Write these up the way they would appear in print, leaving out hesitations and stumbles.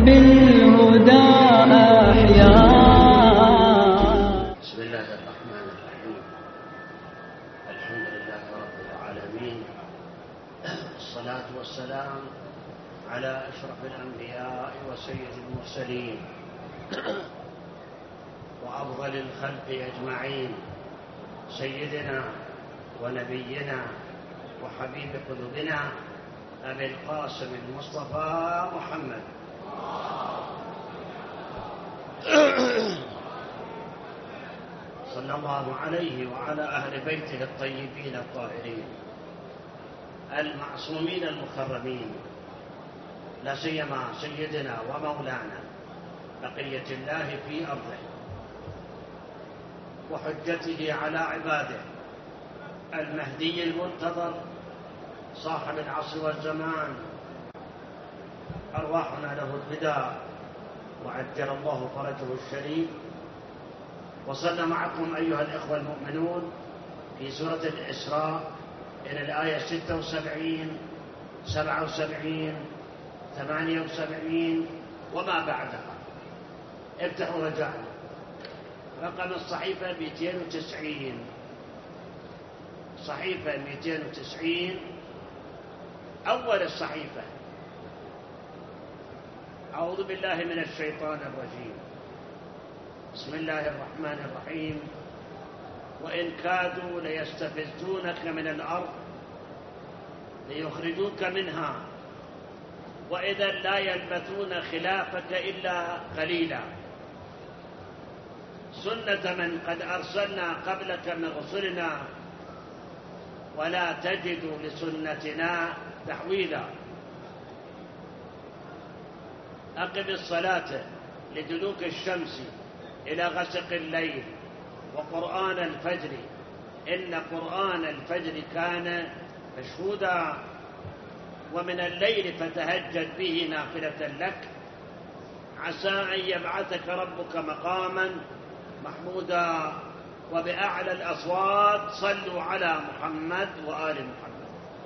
بالهدى أحيا. بسم الله الرحمن الرحيم. الحمد لله رب العالمين، الصلاة والسلام على أشرف الأنبياء وسيد المرسلين وأفضل الخلق أجمعين، سيدنا ونبينا وحبيب قلوبنا أبي القاسم المصطفى محمد صلى الله عليه وعلى أهل بيته الطيبين الطاهرين المعصومين المكرمين، لا سيما سيدنا ومولانا بقية الله في أرضه وحجته على عباده، المهدي المنتظر صاحب العصر والزمان، أرواحنا له الفداء وعجل الله فرجه الشريف. وصلنا معكم أيها الإخوة المؤمنون في سورة الإسراء إلى الآية 76 77 78 وما بعدها. افتحوا رجاء رقم الصحيفة 290، صحيفة 290 أول الصحيفة. أعوذ بالله من الشيطان الرجيم. بسم الله الرحمن الرحيم. وإن كادوا ليستفزونك من الأرض ليخرجوك منها وإذا لا يلبثون خلافك إلا قليلا سنة من قد أرسلنا قبلك من رسلنا ولا تجد لسنتنا تحويلا. أقم الصلاة لدلوك الشمس إلى غسق الليل وقرآن الفجر إن قرآن الفجر كان مشهودا ومن الليل فتهجد به نافلة لك عسى أن يبعثك ربك مقاما محمودا. وبأعلى الأصوات صلوا على محمد وآل محمد.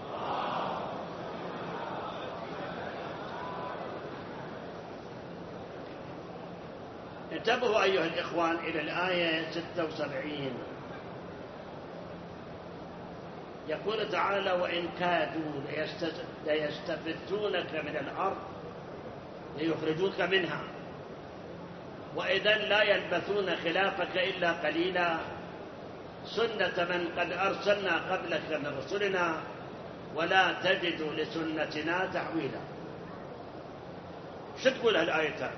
انتبهوا أيها الإخوان إلى الآية 76. يقول تعالى وإن كادوا ليستفزونك من الأرض ليخرجوك منها وإذا لا يلبثون خلافك إلا قليلا سنة من قد أرسلنا قبلك من رسلنا ولا تجد لسنتنا تحويلا. شو تقول هالآيتان؟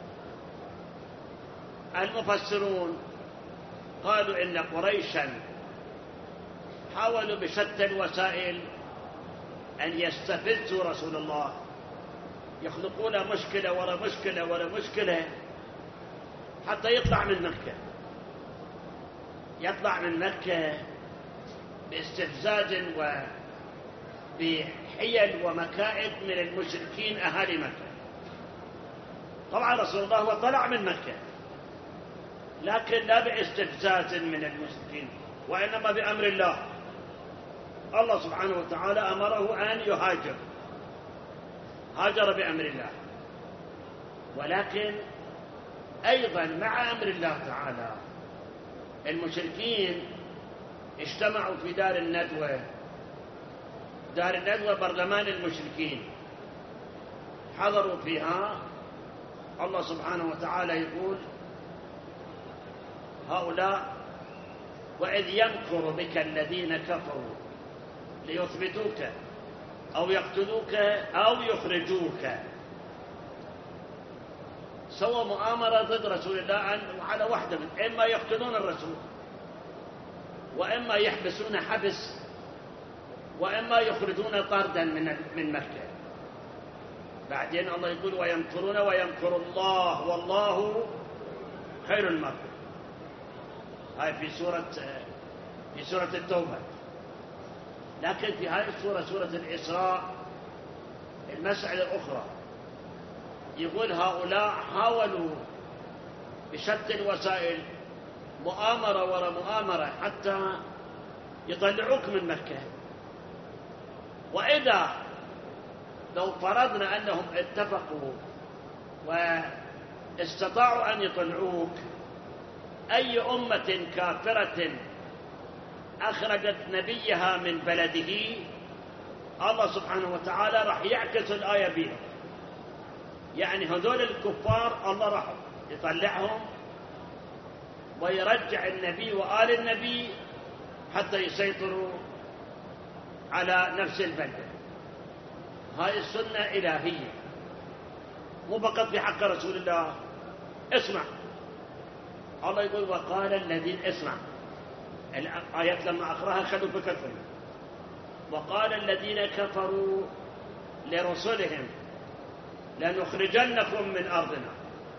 المفسرون قالوا إن قريشا حاولوا بشتى الوسائل أن يستفزوا رسول الله، يخلقون مشكلة ولا مشكلة ولا مشكلة حتى يطلع من مكة، يطلع من مكة باستفزاز وبحيل ومكائد من المشركين أهالي مكة. طبعا رسول الله هو طلع من مكة لكن لا باستفزاز من المشركين وإنما بأمر الله. الله سبحانه وتعالى أمره أن يهاجر، هاجر بأمر الله، ولكن أيضا مع أمر الله تعالى المشركين اجتمعوا في دار الندوة. دار الندوة برلمان المشركين، حضروا فيها. الله سبحانه وتعالى يقول هؤلاء وإذ يمكر بك الذين كفروا ليثبتوك أو يقتلوك أو يخرجوك. سوى مؤامرة ضد رسول الله على واحدة من إما يقتلون الرسول وإما يحبسون حبس وإما يخرجون طردا من مكة. بعدين الله يقول ويمكرون ويمكر الله والله خير المكر. هاي في سورة التوبة. لكن في هذه السورة سورة الإسراء المسألة أخرى. يقول هؤلاء حاولوا بشتى الوسائل مؤامرة وراء مؤامرة حتى يطلعوك من مكة. وإذا لو فرضنا أنهم اتفقوا واستطاعوا أن يطلعوك، أي أمة كافرة أخرجت نبيها من بلده الله سبحانه وتعالى راح يعكس الآية بهم. يعني هذول الكفار الله راح يطلعهم ويرجع النبي وآل النبي حتى يسيطروا على نفس البلدة. هاي السنة إلهية، مو فقط في حق رسول الله. اسمع، الله يقول وقال الذين، اسمع الآيات لما أقرأها خلوا فكركم. وقال الذين كفروا لرسلهم لنخرجنكم من أرضنا.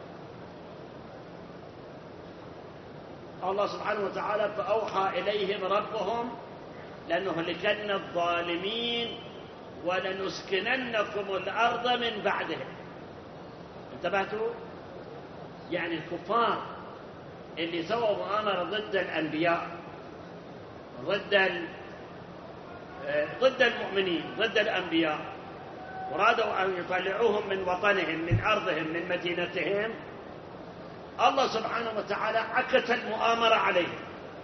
الله سبحانه وتعالى فأوحى إليهم ربهم لنهلكن الظالمين ولنسكننكم الأرض من بعدهم. انتبهتوا؟ يعني الكفار اللي سووا مؤامرة ضد الأنبياء، ضد المؤمنين، ضد الأنبياء، ورادوا أن يطلعوهم من وطنهم، من أرضهم، من مدينتهم، الله سبحانه وتعالى عكس المؤامرة عليهم.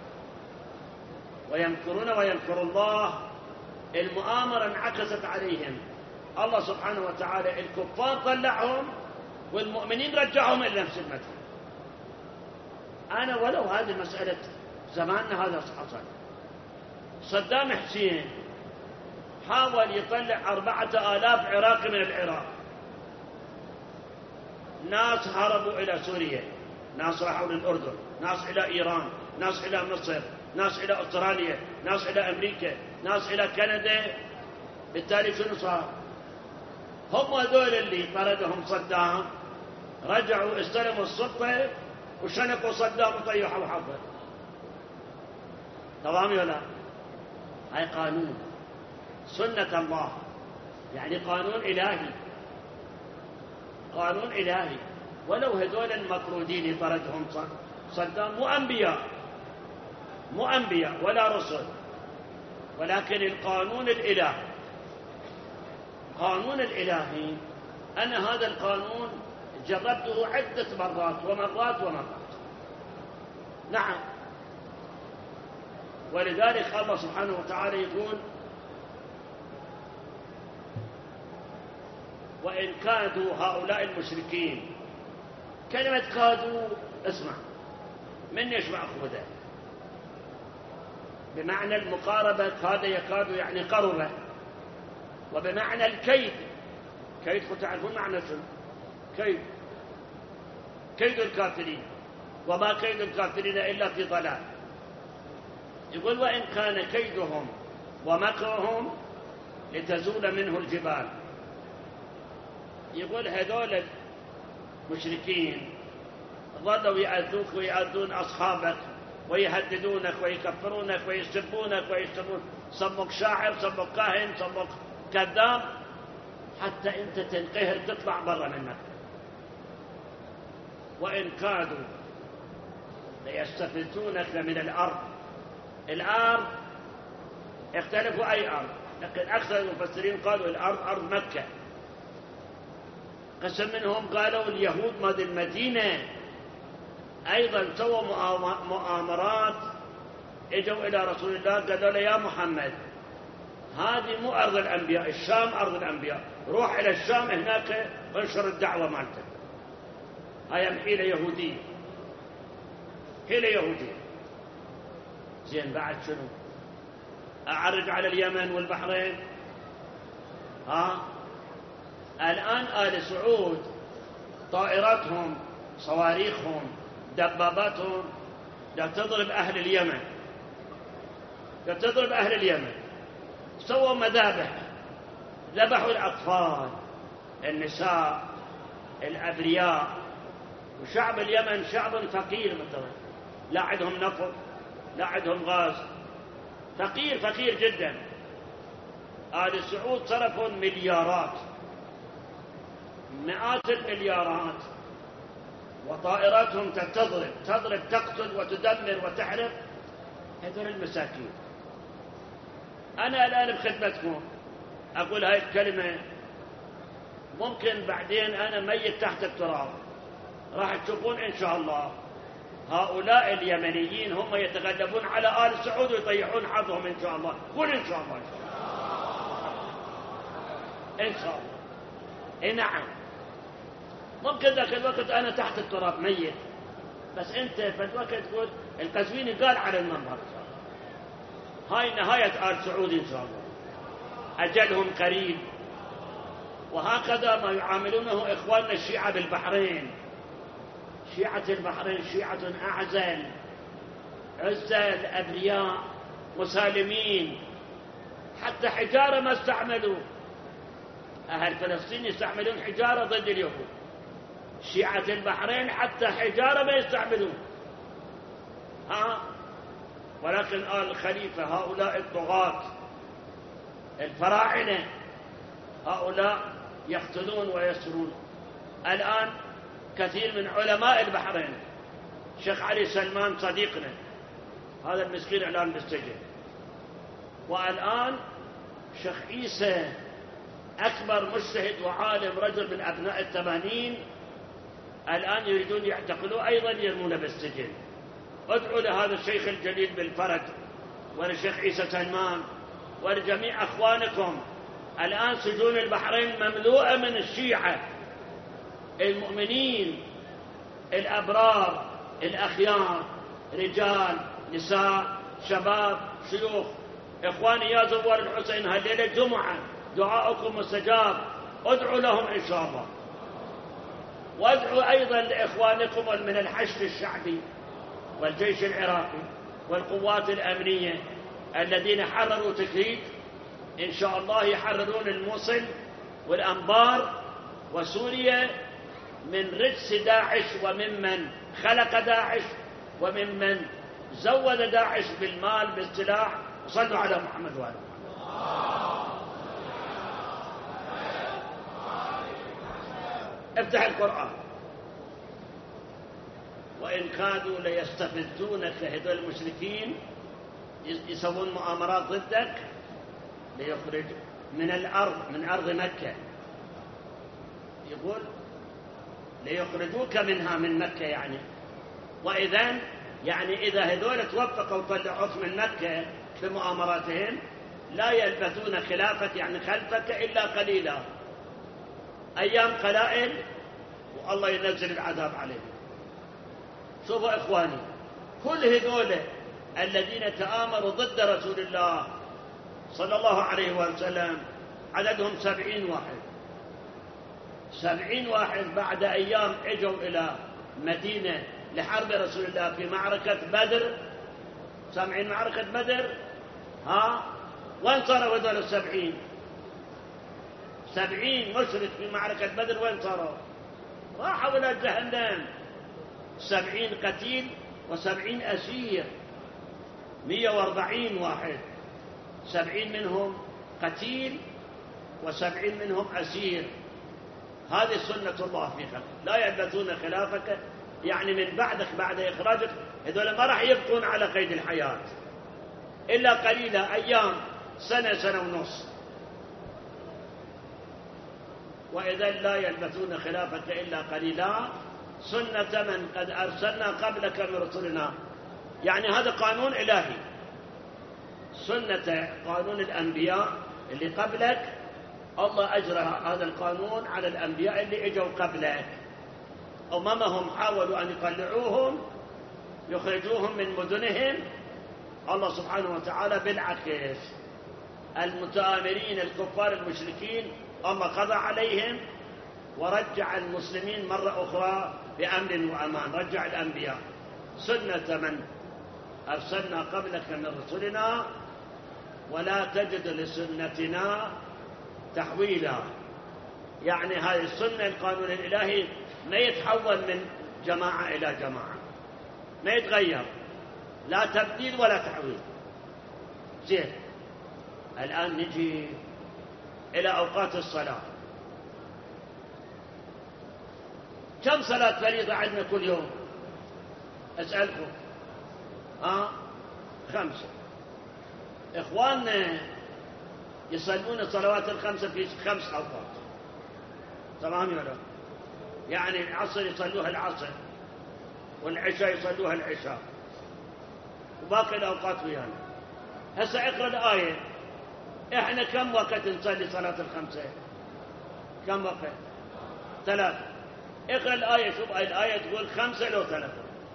ويمكرون ويمكر الله، المؤامرة انعكست عليهم. الله سبحانه وتعالى الكفار طلعهم والمؤمنين رجعهم إلى نفس المكان. أنا ولو هذه مسألة زماننا هذا حصل. صدام حسين حاول يطلع 4000 عراقي من العراق. ناس هربوا إلى سوريا، ناس راحوا للأردن، ناس إلى إيران، ناس إلى مصر، ناس إلى أستراليا، ناس إلى أمريكا، ناس إلى كندا. بالتالي شنو صار؟ هم هذول اللي طردهم صدام رجعوا استلموا السلطة وشنقوا صدام وطيحوا حظه. تمام ولا لا؟ هاي قانون سنة الله، يعني قانون إلهي، قانون إلهي. ولو هذول المطرودين طردهم صدام، مو أنبياء ولا رسل، ولكن القانون الإلهي، قانون الإلهي. أنا هذا القانون جربته عدة مرات ومرات ومرات. نعم، ولذلك الله سبحانه وتعالى يقول وإن كادوا هؤلاء المشركين. كلمة كادوا اسمع من يشمع أخوذه بمعنى المقاربة، كاد يكاد يعني قرب، وبمعنى الكيد. كيد تعرفون معنى شنو؟ كيد الكافرين، وما كيد الكافرين إلا في ضلال. يقول وإن كان كيدهم ومكرهم لتزول منه الجبال. يقول هذول المشركين ظلوا يأذوك ويأذون أصحابك ويهددونك ويكفرونك ويسبونك ويشتمون، سموك شاعر، سموك كاهن، سموك كذاب، حتى أنت تنقهر تطلع برا منك. وإن كادوا ليستفزونك من الأرض. الأرض اختلفوا أي أرض، لكن أكثر المفسرين قالوا الأرض أرض مكة. قسم منهم قالوا اليهود ماذا المدينة أيضا سووا مؤامرات، اجوا إلى رسول الله قالوا له يا محمد هذه مو أرض الأنبياء، الشام أرض الأنبياء، روح إلى الشام هناك وانشر الدعوة مالتك. هاي حيلة يهودية، حيلة يهودية. زين بعد شنو؟ أعرج على اليمن والبحرين. الآن آل سعود طائراتهم، صواريخهم، دباباتهم لا تضرب أهل اليمن، لا تضرب أهل اليمن. سووا مذابح، ذبحوا الأطفال، النساء، الأبرياء. وشعب اليمن شعب فقير مثلا، لا عندهم نفط، لا عندهم غاز، فقير فقير جدا. آل سعود صرفوا مليارات، مئات المليارات، وطائراتهم تضرب تقتل وتدمر وتحرق هذول المساكين. أنا الآن بخدمتكم أقول هاي الكلمة ممكن بعدين أنا ميت تحت التراب راح تشوفون إن شاء الله هؤلاء اليمنيين هم يتغلبون على آل سعود ويطيحون حظهم إن شاء الله. قل إن شاء الله. إن شاء الله. إيه نعم. ممكن ذاك الوقت أنا تحت التراب ميت، بس أنت في الوقت تقول القزويني قال على المنبر هاي نهاية آل سعود إن شاء الله، أجلهم قريب. وهكذا ما يعاملونه إخواننا الشيعة بالبحرين. شيعة البحرين شيعة أعزل عزل أبرياء مسالمين، حتى حجارة ما استعملوا. أهل فلسطين يستعملون حجارة ضد اليهود، شيعة البحرين حتى حجارة ما يستعملون. ولكن آل الخليفة هؤلاء الطغاة الفراعنة هؤلاء يقتلون ويسرون. الآن كثير من علماء البحرين، شيخ علي سلمان صديقنا هذا المسكين الآن بالسجن، والآن شيخ عيسى أكبر مجتهد وعالم رجل من أبناء ال80 الآن يريدون يعتقلوه أيضا يرمونه بالسجن. ادعوا لهذا الشيخ الجليل بالفرج ولشيخ عيسى سلمان ولجميع أخوانكم. الآن سجون البحرين مملوءة من الشيعة المؤمنين الأبرار الأخيار، رجال نساء شباب شيوخ. إخواني يا زوار الحسين هالليلة جمعة دعاؤكم مستجاب، ادعوا لهم إن شاء الله. وادعوا أيضا لإخوانكم من الحشد الشعبي والجيش العراقي والقوات الأمنية الذين حرروا تكريت، إن شاء الله يحررون الموصل والأنبار وسوريا من رجس داعش وممن خلق داعش وممن زود داعش بالمال بالسلاح. صلوا على محمد وآله. افتح القرآن. وإن كادوا ليستفزونك، هذول المشركين يسوون مؤامرات ضدك ليخرج من الأرض، من أرض مكة، يقول ليخرجوك منها من مكة يعني. وإذن يعني إذا هذول توفقوا وطلعوك من مكة في مؤامراتهم لا يلبثون خلافك يعني خلفك إلا قليلا، أيام قلائل والله ينزل العذاب عليهم. شوفوا إخواني، كل هذول الذين تآمروا ضد رسول الله صلى الله عليه وسلم عددهم 70 واحد. 70 واحد بعد أيام اجوا إلى مدينة لحرب رسول الله في معركة بدر. سامعين معركة بدر؟ وين صاروا هذول 70؟ 70 مشرك في معركة بدر وين صاروا؟ راحوا إلى جهنم. 70 قتيل و70 أسير، 140 واحد، 70 منهم قتيل و70 منهم أسير. هذه سنة الله في خلقه، لا يلبثون خلافك يعني من بعدك بعد إخراجك. هذول ما راح يبقون على قيد الحياة إلا قليلا، أيام، سنة، سنة ونص. وإذا لا يلبثون خلافك إلا قليلا سنة من قد أرسلنا قبلك من رسلنا. يعني هذا قانون إلهي، سنة قانون الأنبياء اللي قبلك، الله أجرى هذا القانون على الأنبياء اللي اجوا قبلك. أممهم حاولوا أن يطلعوهم يخرجوهم من مدنهم، الله سبحانه وتعالى بالعكس المتآمرين الكفار المشركين الله قضى عليهم ورجع المسلمين مرة أخرى بأمن وأمان، رجع الأنبياء. سنة من أرسلنا قبلك من رسلنا ولا تجد لسنتنا تحويلا. يعني هذه السنة القانون الإلهي ما يتحول من جماعة إلى جماعة، ما يتغير، لا تبديل ولا تحويل. زين، الآن نجي إلى أوقات الصلاة. كم صلاة فريضة عندنا كل يوم؟ أسألكم. 5. إخواننا يصلون الصلوات الخمسة في 5 أوقات. تمام يا رب. يعني العصر يصلوها العصر والعشاء يصلوها العشاء وباقي الأوقات ويانا. هسه اقرأ الآية. احنا كم وقت نصلي صلاة الخمسة؟ كم وقت؟ 3. اقرأ الآية. شوف الآية تقول 5 لو 3.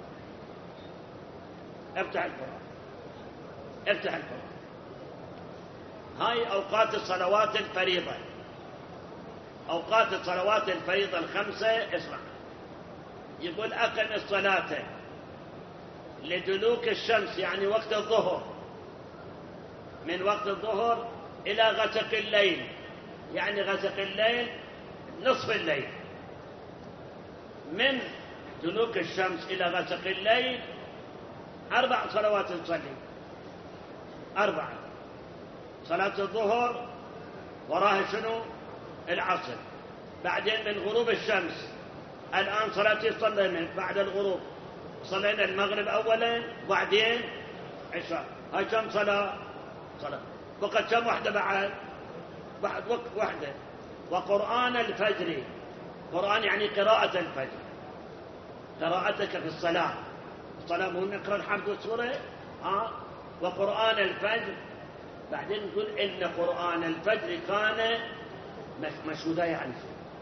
افتح القرآن. افتح القرآن. هاي أوقات الصلوات الفريضة. أوقات الصلوات الفريضة ال5. اسمع. يقول أقم الصلاة لدلوك الشمس، يعني وقت الظهر، من وقت الظهر إلى غسق الليل، يعني غسق الليل نصف الليل. من دلوك الشمس إلى غسق الليل 4 صلوات نصلي. 4. صلاة الظهر وراها شنو؟ العصر. بعدين من غروب الشمس. الآن صلاتي صلينا بعد الغروب. صلينا المغرب أولا وبعدين عشاء. هاي كم صلاة؟ بقت كم واحدة بعد واحدة. وقرآن الفجر. قرآن يعني قراءة الفجر، قراءتك في الصلاة. الصلاة مو نقرأ الحمد والسورة. وقرآن الفجر. بعدين نقول إن قرآن الفجر كان مشهودا، يعني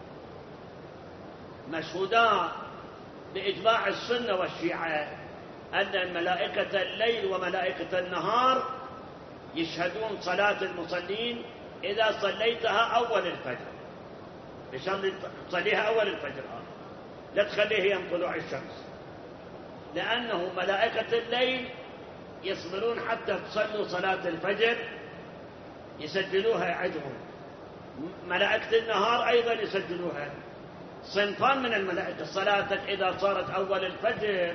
مشهودا بإجماع السنة والشيعة أن ملائكة الليل وملائكة النهار يشهدون صلاة المصلين إذا صليتها أول الفجر. بشرط تصليها أول الفجر، لا تخليه يوم طلوع الشمس، لأنه ملائكة الليل يصبرون حتى تصلوا صلاة الفجر يسجلوها عندهم. ملائكة النهار أيضا يسجلوها. صنفان من الملائكة. صلاتك إذا صارت أول الفجر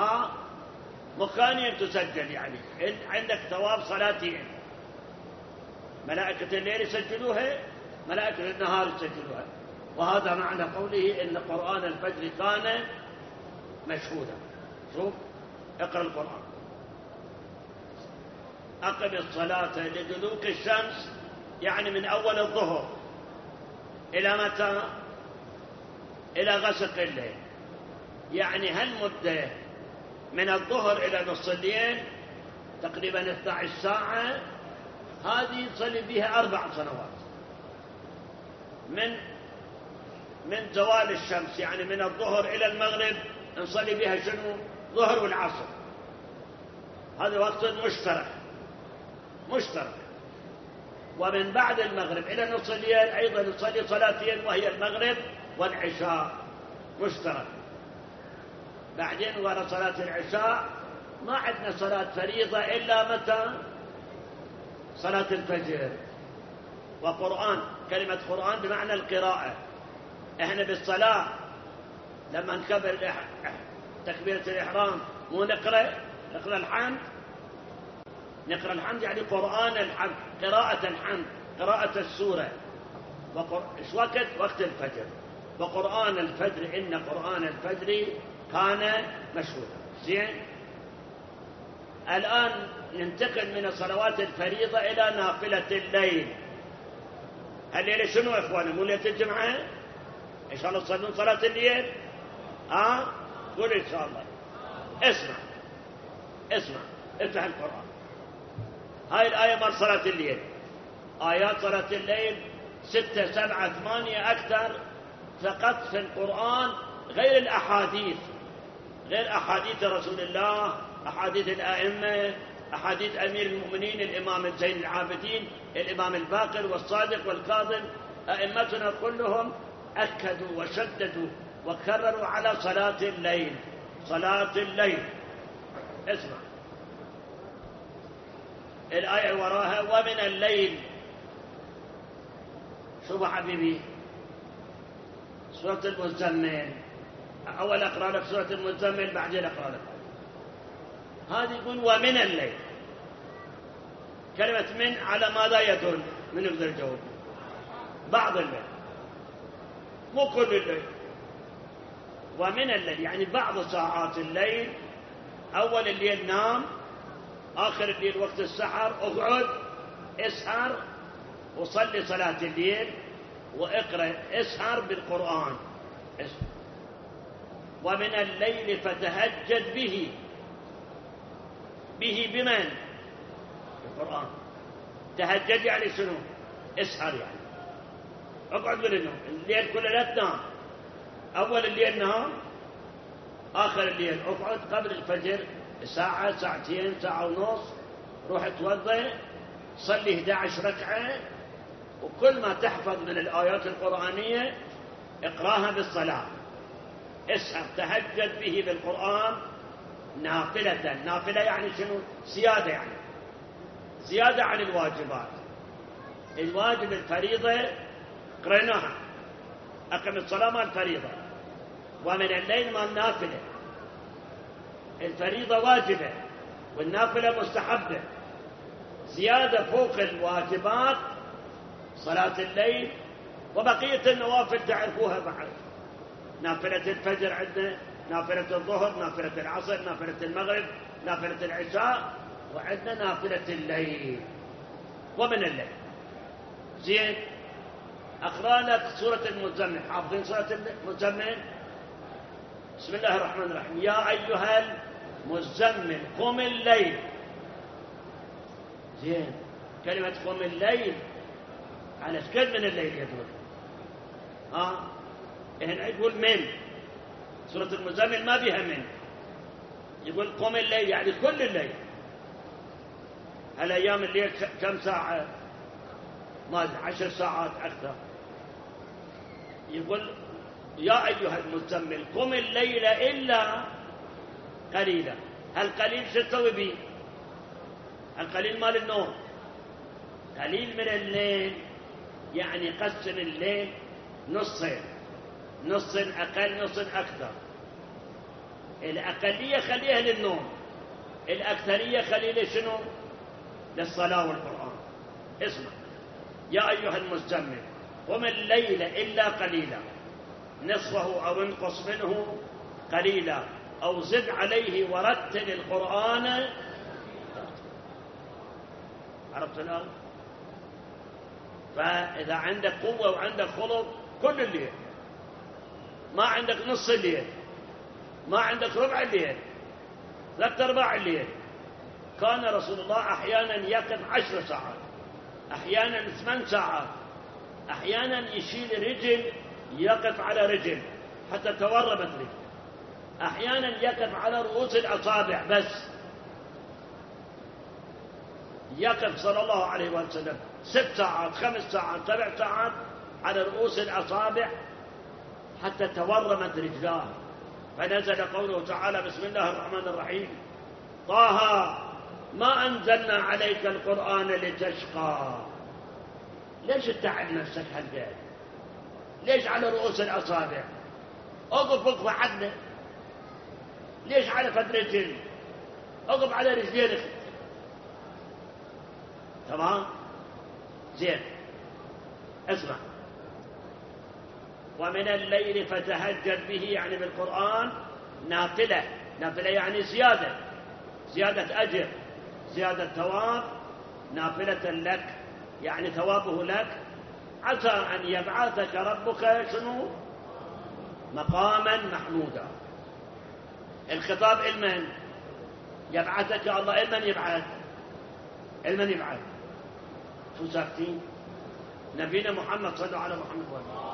مكانين تسجل، يعني عندك ثواب صلاتين. ملائكة الليل يسجلوها، ملائكة النهار يسجلوها. وهذا معنى قوله إن قرآن الفجر كان مشهودا. شوف اقرأ القرآن. أقم الصلاة لدلوك الشمس، يعني من أول الظهر إلى متى؟ إلى غسق الليل. يعني هالمدة من الظهر إلى نصف الليل تقريبا 12 ساعة. هذه تصلي بها 4 سنوات. من زوال الشمس، يعني من الظهر إلى المغرب نصلي بها شنو؟ ظهر والعصر. هذا وقت مشترك. ومن بعد المغرب إلى نصف الليل أيضا نصلي صلاتين، وهي المغرب والعشاء مشترك. بعدين وراء صلاة العشاء ما عندنا صلاة فريضة إلا متى؟ صلاة الفجر. وقرآن، كلمة قرآن بمعنى القراءة. احنا بالصلاة لما نكبر تكبيرة الإحرام مو نقرأ الحمد. نقرأ الحمد يعني قرآن الحمد، قراءة الحمد، قراءة السورة. إيش وقت الفجر. وقرآن الفجر إن قرآن الفجر كان مشهودا. زين. الآن ننتقل من صلوات الفريضة إلى نافلة الليل. الليلة شنو يا إخواني؟ مو ليلة الجمعة؟ إن شاء الله تصلون صلاة الليل. قول إن شاء الله. اسمع افتح القرآن. هاي الآية مال صلاة الليل. آيات صلاة الليل 6 7 8 أكثر فقط في القرآن، غير الأحاديث، غير أحاديث رسول الله، أحاديث الآئمة، أحاديث أمير المؤمنين الإمام زين العابدين، الإمام الباقر والصادق والكاظم. أئمتنا كلهم أكدوا وشددوا وكرروا على صلاة الليل. صلاة الليل. اسمع الآية وراها ومن الليل. شوف حبيبي سورة المزمل. أول أقرأ لك سورة المزمل بعدين أقرأ لك هذه. يقول ومن الليل. كلمة من على ماذا يدل؟ من يقدر يجاوب؟ بعض الليل، مو كل الليل. ومن الليل يعني بعض ساعات الليل. أول الليل نام، آخر الليل وقت السحر اقعد اسهر وصلي صلاة الليل. واقرأ اسهر بالقرآن. ومن الليل فتهجد به. به بمن؟ بالقرآن. تهجد يعني شنو؟ اسهر يعني اقعد من النوم. الليل كله لا تنام، أول الليل نام، آخر الليل اقعد قبل الفجر ساعة ساعتين ساعة ونص، روح توضأ صلي 11 ركعة، وكل ما تحفظ من الآيات القرآنية اقراها بالصلاة. اسهر تهجد به بالقرآن نافلة. نافلة يعني شنو؟ زيادة، يعني زيادة عن الواجبات. الواجب الفريضة قريناها، أقم الصلاة مال الفريضة، ومن الليل مال النافلة. الفريضة واجبة والنافلة مستحبة. زيادة فوق الواجبات صلاة الليل، وبقية النوافل تعرفوها بعد. نافلة الفجر عندنا، نافلة الظهر، نافلة العصر، نافلة المغرب، نافلة العشاء، وعندنا نافلة الليل. ومن الليل زين. أقرأ لك سورة المزمل. حافظين سورة المزمل؟ بسم الله الرحمن الرحيم. يا أيها المزمل قم الليل. زين. كلمة قم الليل على شكل من الليل يدل. هنا يقول من. سورة المزمل ما بها من، يقول قم الليل يعني كل الليل. هالأيام الليل كم ساعة؟ ما أدري 10 ساعات أكثر. يقول يا أيها المزمل قم الليل إلا قليلا. هالقليل شو تسوي به؟ القليل مال النوم. قليل من الليل يعني قسم الليل نصين، نص أقل نص أكثر. الأقلية خليها للنوم، الأكثرية خليها شنو؟ للصلاة والقرآن. اسمع. يا أيها المزمل قم الليل إلا قليلا نصفه أو انقص منه قليلا أو زد عليه ورتل القرآن. عرفت الآن؟ فإذا عندك قوة وعندك خلق كل الليل، ما عندك نص الليل، ما عندك ربع الليل، 3/4 الليل. كان رسول الله أحيانا يقف 10 ساعات، أحيانا 8 ساعات، أحيانا يشيل رجل يقف على رجل حتى تورمت رجل، أحيانا يقف على رؤوس الأصابع بس. يقف صلى الله عليه وسلم 6 ساعات 5 ساعات 7 ساعات على رؤوس الأصابع حتى تورمت رجلاه. فنزل قوله تعالى بسم الله الرحمن الرحيم طه ما أنزلنا عليك القرآن لتشقى. ليش تتعب نفسك هالقد؟ ليش على رؤوس الأصابع؟ أقف عدنا. ليش على فد رجل؟ أقف على رجلين. تمام؟ زين. اسمع. ومن الليل فتهجد به يعني بالقرآن نافلة. نافلة يعني زيادة، زيادة أجر، زيادة ثواب. نافلة لك يعني ثوابه لك. عسى أن يبعثك ربك شنو؟ مقاما محمودا. الخطاب لمن؟ يبعثك الله. لمن يبعث؟ لمن يبعث؟ شو ساكتين؟ نبينا محمد صلى الله على محمد وسلم.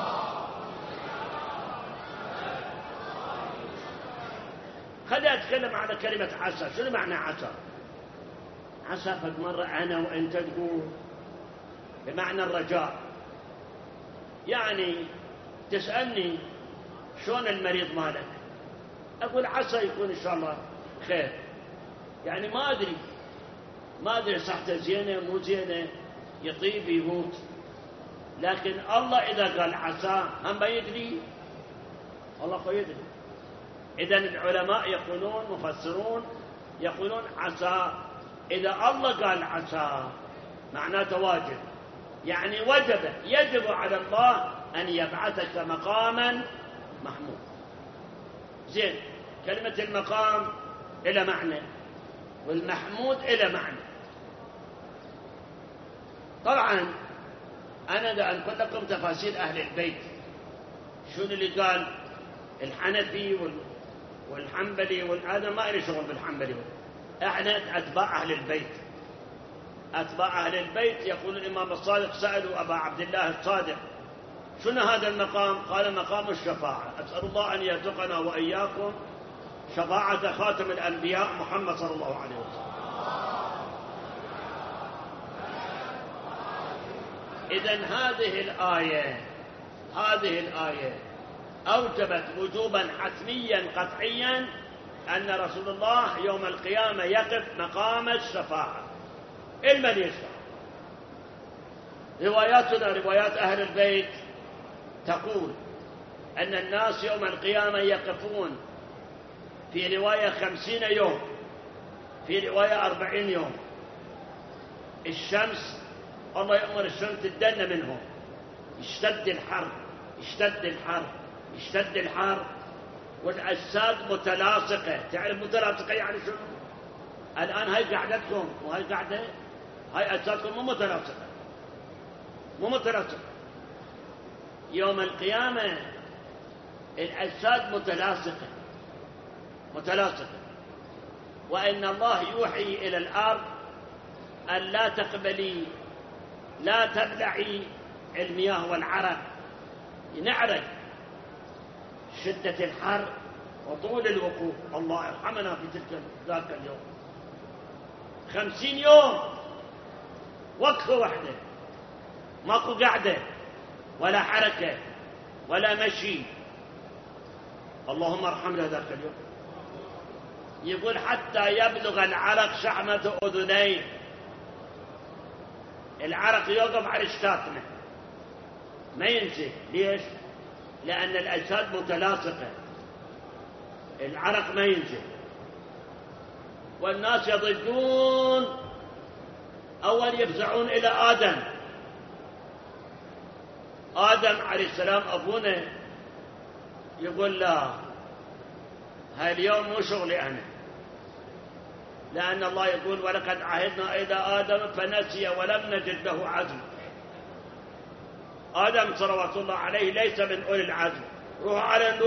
خليني أتكلم على كلمة عسى. شنو معنى عسى؟ عسى فد مرة أنا وأنت تقول بمعنى الرجاء. يعني تسألني شلون المريض مالك، أقول عسى يكون إن شاء الله خير. يعني ما أدري صحته زينة مو زينة، يطيب يموت. لكن الله إذا قال عسى هم يدري، الله يدري. إذن العلماء يقولون مفسرون يقولون عسى، إذا الله قال عسى معناته واجب، يعني يجب على الله أن يبعثك مقاما محمود. زين. كلمة المقام إلى معنى والمحمود إلى معنى. طبعا أنا دا أنقل لكم تفاصيل أهل البيت، شنو اللي قال الحنفي والحنبلي هذا ما لي شغل بالحنبلي، احنا أتباع أهل البيت. أتباع أهل البيت. يقول الإمام الصادق سألوا أبا عبد الله الصادق شنو هذا المقام؟ قال مقام الشفاعة. أسأل الله أن يرزقنا وإياكم شفاعة خاتم الأنبياء محمد صلى الله عليه وسلم. إذن هذه الآية أوجبت وجوبا حتميا قطعيا أن رسول الله يوم القيامة يقف مقام الشفاعة. من يشفع؟ رواياتنا روايات أهل البيت تقول أن الناس يوم القيامة يقفون في رواية 50 يوم، في رواية 40 يوم. الشمس الله يأمر الشمس تدن منهم، يشتد الحر والأجساد متلاصقة. تعرف متلاصقة يعني شنو؟ الآن هاي قعدتكم وهاي قعدة، هاي أجسادكم مو متلاصقة. يوم القيامة الأجساد متلاصقة، وإن الله يوحي إلى الأرض أن لا تقبلي، لا تبلعي المياه والعرق، نعرق شدة الحر وطول الوقوف. الله يرحمنا في ذاك اليوم. 50 يوم وقفة واحدة، ماكو قعدة ولا حركة ولا مشي. اللهم ارحمنا ذاك اليوم. يقول حتى يبلغ العرق شحمة أذنيه، العرق يوقف على شتاتنا ما ينزل. ليش؟ لأن الأجساد متلاصقة، العرق ما ينزل. والناس يضجون. أول يفزعون إلى آدم عليه السلام أبونا، يقول لا، هاي اليوم مو شغلي أنا، لأن الله يقول ولقد عهدنا إلى آدم فنسي ولم نجد له عزم. آدم صلوات الله عليه ليس من أولي العزم. روح على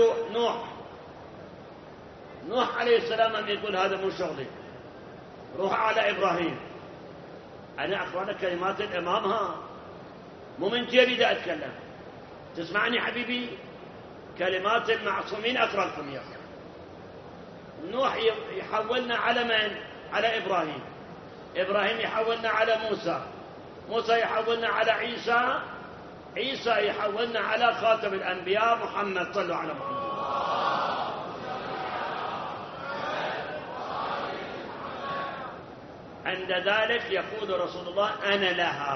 نوح عليه السلام يقول هذا مو شغلي. روح على إبراهيم. أنا أخوانا كلمات الإمام مو من جيبي دا أتكلم. تسمعني حبيبي؟ كلمات المعصومين أقرأ لكم إياها. نوح يحولنا على من؟ على إبراهيم. إبراهيم يحولنا على موسى يحولنا على عيسى يحولنا على خاتم الأنبياء محمد. صلوا على محمد. عند ذلك يقول رسول الله أنا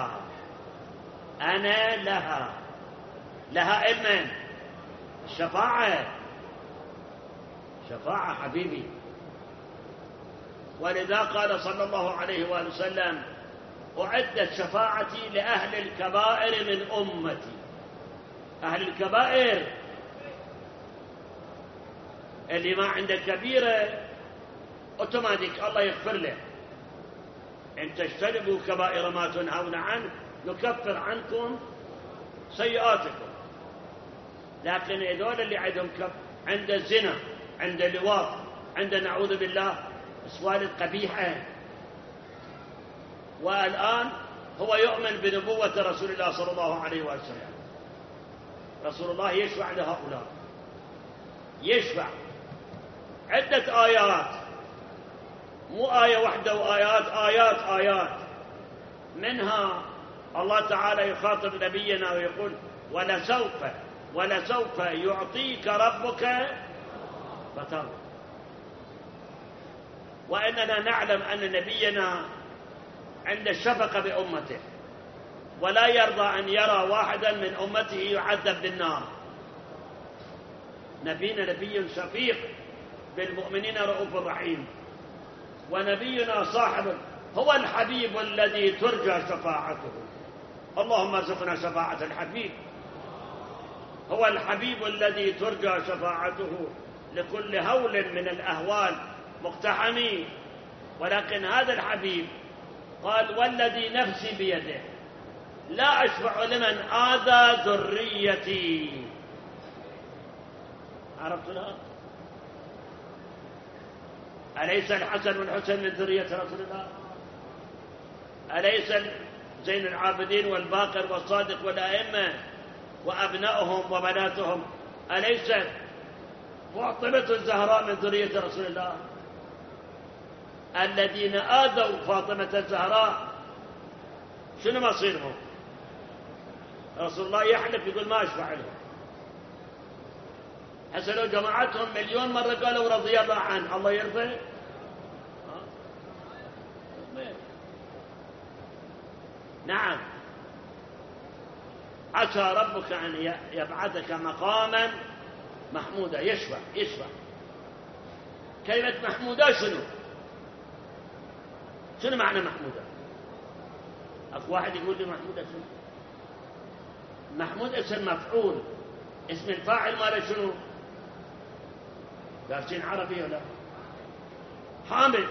لها إذن شفاعة حبيبي. ولذا قال صلى الله عليه وآله وسلم أعدت شفاعتي لأهل الكبائر من أمتي. أهل الكبائر اللي ما عنده كبيرة أوتوماتيك الله يغفر له. إن تجتنبوا كبائر ما تنهون عنه نكفر عنكم سيئاتكم. لكن هذول اللي عندهم عند الزنا، عند اللواط، عند نعوذ بالله أسوال قبيحة، والآن هو يؤمن بنبوة رسول الله صلى الله عليه وسلم. رسول الله يشفع لهؤلاء، يشفع عدة آيات، مو آية واحدة وآيات. منها الله تعالى يخاطب نبينا ويقول ولسوف يعطيك ربك فترضى. وإننا نعلم أن نبينا عند الشفقة بأمته، ولا يرضى أن يرى واحدا من أمته يعذب بالنار. نبينا نبي شفيق بالمؤمنين رؤوف رحيم. ونبينا صاحب هو الحبيب الذي ترجى شفاعته. اللهم ارزقنا شفاعة الحبيب. هو الحبيب الذي ترجى شفاعته لكل هول من الأهوال لا أشفع لمن آذى ذريتي. عرفت لا؟ أليس الحسن والحسين من ذرية رسول الله؟ أليس زين العابدين والباقر والصادق والأئمة وأبنائهم وبناتهم أليس فاطمة الزهراء من ذرية رسول الله؟ الذين آذوا فاطمة الزهراء شنو مصيرهم؟ رسول الله يحلف يقول ما أشفع لهم. هسه لو جماعتهم مليون مرة قالوا رضي الله عنه الله يرضى؟ نعم. عسى ربك أن يبعثك مقاما محمودا. يشفع. كلمة محمودا شنو معنى محمودا؟ أكو واحد يقول لي محمودا شنو؟ محمود اسم مفعول، اسم الفاعل ماله شنو؟ دارسين عربي ولا؟ حامد.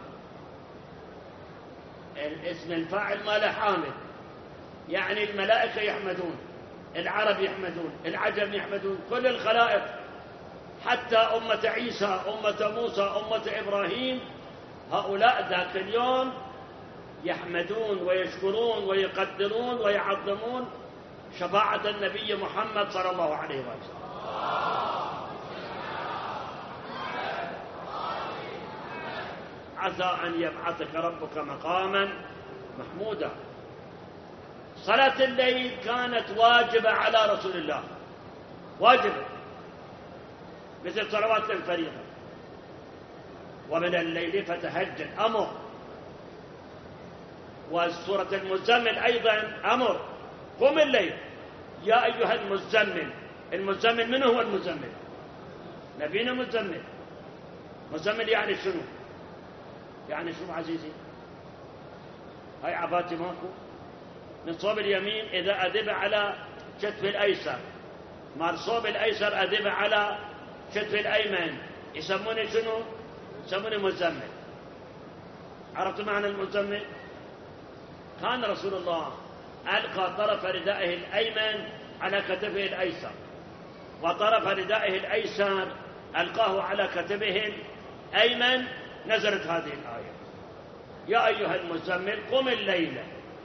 الاسم الفاعل ماله حامد، يعني الملائكة يحمدون، العرب يحمدون، العجم يحمدون، كل الخلائق، حتى أمة عيسى، أمة موسى، أمة إبراهيم، هؤلاء ذاك اليوم يحمدون ويشكرون ويقدرون ويعظمون شفاعة النبي محمد صلى الله عليه وسلم. عسى أن يبعثك ربك مقاما محمودا. صلاة الليل كانت واجبة على رسول الله، واجبة مثل صلوات الفريضة. ومن الليل فتهجد أمر، وسورة المزمل أيضا أمر قم الليل يا أيها المزمل. المزمل من هو المزمل؟ نبينا مزمل. مزمل يعني شنو؟ يعني شنو عزيزي؟ هاي عباتي ماكو من صوب اليمين إذا أذب على كتف الأيسر، مال صوب الأيسر أذب على كتف الأيمن، يسمونه شنو؟ يسمونه مزمل. عرفت معنى المزمل؟ كان رسول الله ألقى طرف ردائه الأيمن على كتفه الأيسر، وطرف ردائه الأيسر ألقاه على كتفه الأيمن. نزلت هذه الآية يا أيها المزمل قم الليل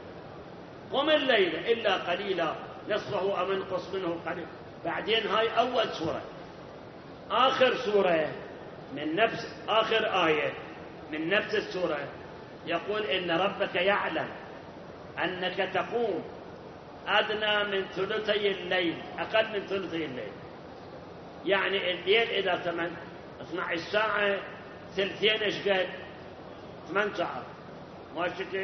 إلا قليلا نصفه أو انقص منه قليلا. بعدين هاي أول سورة، آخر سورة من نفس آخر آية من نفس السورة يقول إن ربك يعلم أنك تقوم أدنى من ثلثي الليل، أقل من ثلثي الليل. يعني الليل إذا 12 ساعة ثلثين إيش قد؟ 8 ساعات. ما شكل؟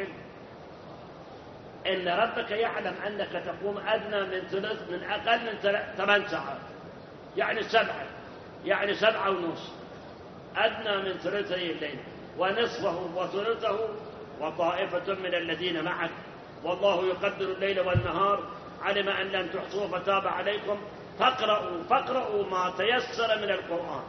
إن ربك يعلم أنك تقوم أدنى من أقل من 8 ساعات، يعني 7، يعني 7.5، أدنى من ثلثي الليل، ونصفه وثلثه وطائفة من الذين معك، والله يقدر الليل والنهار، علم أن لن تحصوه فتاب عليكم فاقرؤوا ما تيسر من القرآن.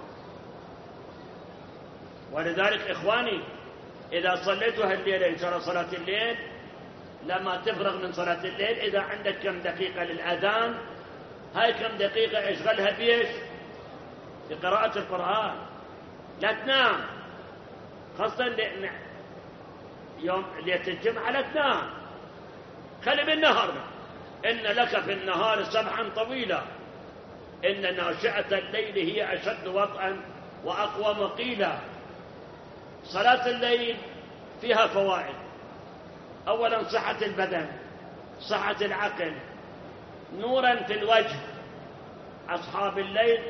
ولذلك إخواني إذا صليتوا هالليلة إن شاء الله صلاة الليل، لما تفرغ من صلاة الليل إذا عندك كم دقيقة للأذان، هاي كم دقيقة اشغلها بيش؟ بقراءة القرآن. لا تنام، خاصة يوم ليلة الجمعة لا تنام، خلي بالنهار. إن لك في النهار سبحا طويلا، إن ناشئة الليل هي أشد وطئا وأقوى مقيلا. صلاة الليل فيها فوائد. أولا صحة البدن، صحة العقل، نورا في الوجه. أصحاب الليل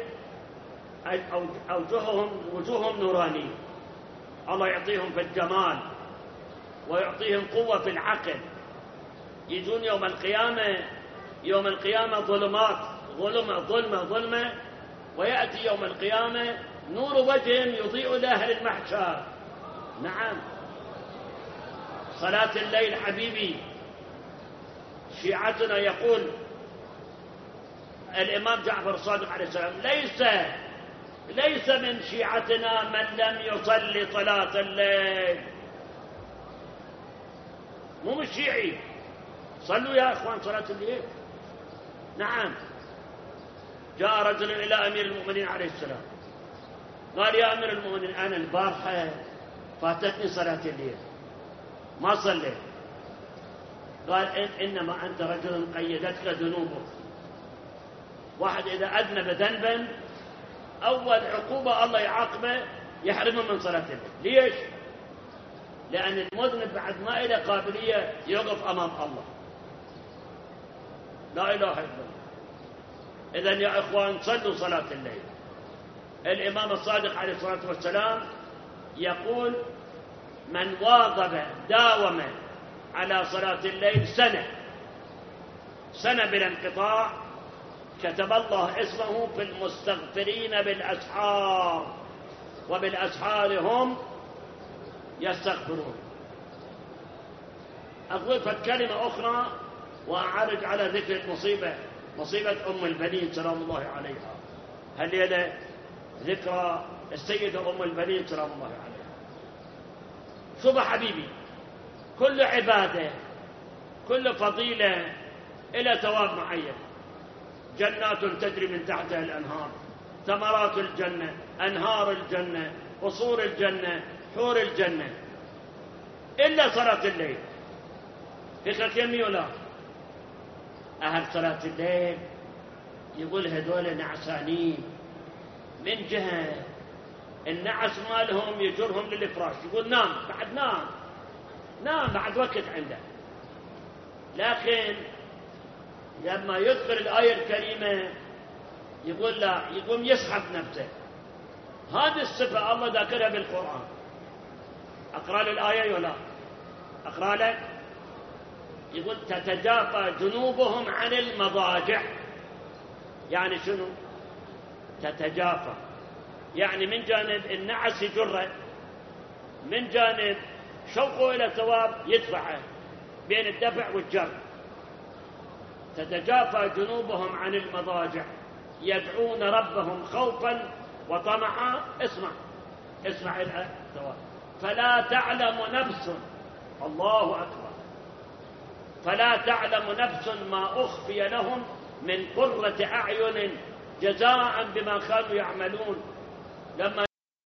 وجوههم نورانية، الله يعطيهم في الجمال ويعطيهم قوة في العقل. يجون يوم القيامة ظلمات، ظلمة، ويأتي يوم القيامة نور وجه يضيء لأهل المحشر. نعم. صلاة الليل حبيبي، شيعتنا يقول الإمام جعفر الصادق عليه السلام ليس من شيعتنا من لم يصلي صلاة الليل. مو من شيعي، صلوا يا إخوان صلاة الليل. نعم، جاء رجل إلى أمير المؤمنين عليه السلام قال: يا أمير المؤمنين، أنا البارحة فاتتني صلاة الليل ما صليت. قال: إنما أنت رجل قيدتك ذنوبك. واحد إذا أذنب ذنبا أول عقوبة الله يعاقبه يحرمه من صلاة الليل. ليش؟ لأن المذنب بعد ما إلى قابلية يوقف أمام الله. لا إله إلا الله. إذن يا إخوان صلوا صلاة الليل. الإمام الصادق عليه الصلاة والسلام يقول: من واظب داوم على صلاة الليل سنة بلا انقطاع كتب الله اسمه في المستغفرين بالأسحار، وبالأسحار هم يستغفرون. أضيف كلمة أخرى وأعرج على ذكر مصيبة أم البنين سلام الله عليها. هل ذكرى السيدة أم البنين سلام الله عليها. شوف حبيبي، كل عبادة كل فضيلة إلى ثواب معين. جنات تجري من تحتها الأنهار، ثمرات الجنة، أنهار الجنة، قصور الجنة، حور الجنة، إلا صلاة الليل. فكرة يمي ولا أهل صلاة الليل يقول هذول نعسانين، من جهة النعس مالهم يجرهم للفراش، يقول نام بعد، نام بعد وقت عنده. لكن لما يذكر الآية الكريمة يقول لا، يقوم يسحب نفسه. هذه الصفة الله ذكرها بالقرآن. أقرأ الآية ولا أقرأ لك؟ يقول: تتجافى جنوبهم عن المضاجع. يعني شنو تتجافى؟ يعني من جانب النعس يجره، من جانب شوقه إلى ثواب يدفعه، بين الدفع والجر. تتجافى جنوبهم عن المضاجع يدعون ربهم خوفا وطمعا. اسمع الثواب. فلا تعلم نفس، الله أكبر، فلا تعلم نفس ما أخفي لهم من قرة أعين جزاء بما كانوا يعملون. لما